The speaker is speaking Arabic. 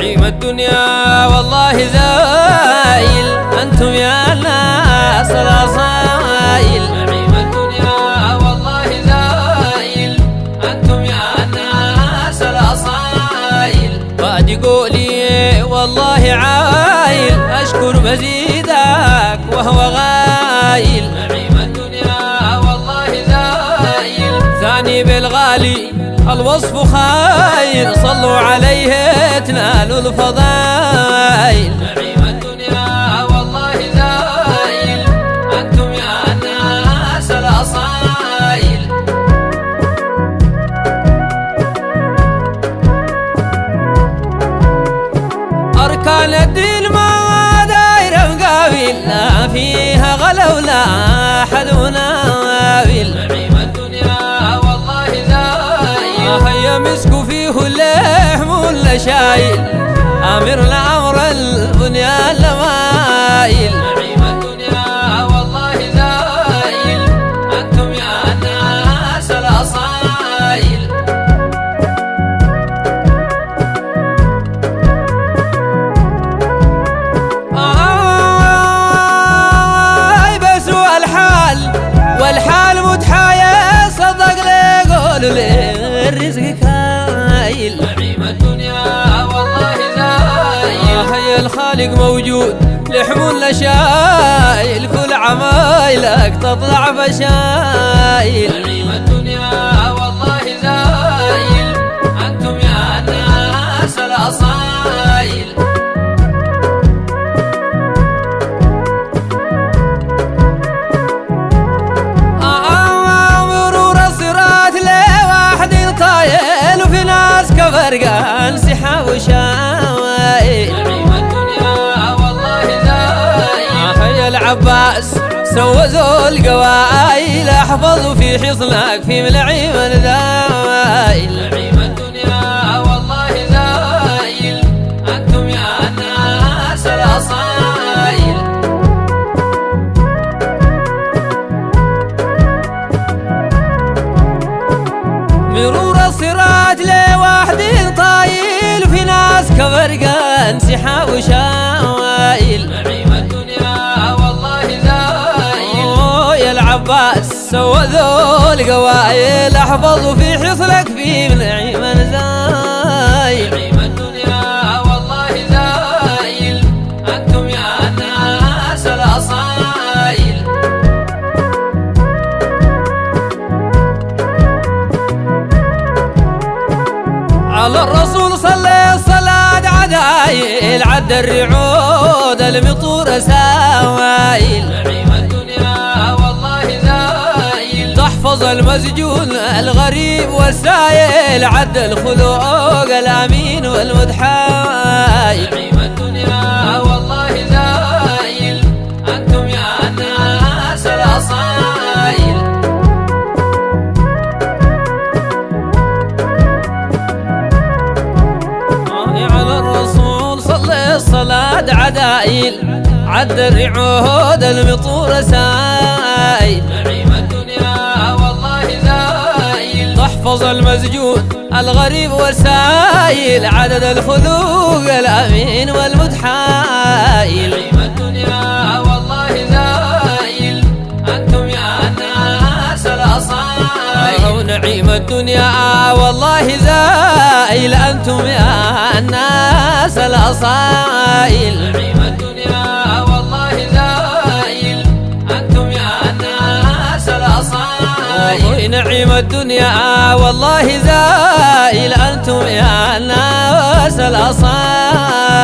نعيم الدنيا والله زايل، أنتم يا ناس الأصايل. نعيم الدنيا والله زايل، أنتم يا ناس الأصايل. بعد قولي والله عايل، أشكر مزيدك وهو غايل. نعيم الدنيا والله زايل، ثاني بالغالي الوصف خايل، صلوا عليه تنالوا الفضايل. نعيم الدنيا والله زايل، أنتم يا ناس الأصايل. أركان الدين ما داير مقابل، لا فيها غلا ولا أحد مناويل. نعيم الدنيا والله زايل، هيا مسكوا فيه اللحم ولا شايل، أمير الأمر البنيان لمايل. نعيم الدنيا والله زايل، أنتم يا ناس الأصايل. بسوء الحال والحال متحايل، صدق لي قولوا لي الرزق كايل. نعيم الدنيا والله زايل، هيا الخالق موجود لحمول لشايل، كل عمايلك تطلع بشايل. نعيم الدنيا والله زايل، أنتم يا ناس الأصايل. وفي ناس كفرقان سحاب وشاويل. نعيم الدنيا والله زايل، هيا العباس سوى زول قوايل، احفظوا في حصنك في ملعيم الذايل. نعيم الدنيا والله زايل، أنتم يا ناس الأصايل. مرور الصراط لوحد طايل، في ناس كفرقان سحاب وشاويل. نعيم الدنيا والله زايل، يا العباس سوى ذول قوايل، احفظوا في حصلك في نعيم زايل. نعيم الدنيا والله زايل، أنتم يا ناس الأصايل. على الرسول صلى الصلاة عدايل، عد الرعود المطور ساويل. نعيم الدنيا والله زايل، تحفظ المسجون الغريب والسايل، عد الخلوق الأمين والمدحايل. نعيم الدنيا والله زايل، أنتم يا ناس الأصايل. الصلاة عدايل، عد الرعود المطور سايل. نعيم الدنيا والله زايل، تحفظ المسجون الغريب والسايل، عدد الخلوق الأمين والمتحايل. نعيم الدنيا والله زايل، أنتم يا ناس الأصايل. نعيم الدنيا والله زايل، أنتم يا ناس الأصايل. نعيم الدنيا والله زايل، أنتم يا ناس الأصايل. نعيم الدنيا والله زايل، أنتم يا ناس الأصايل.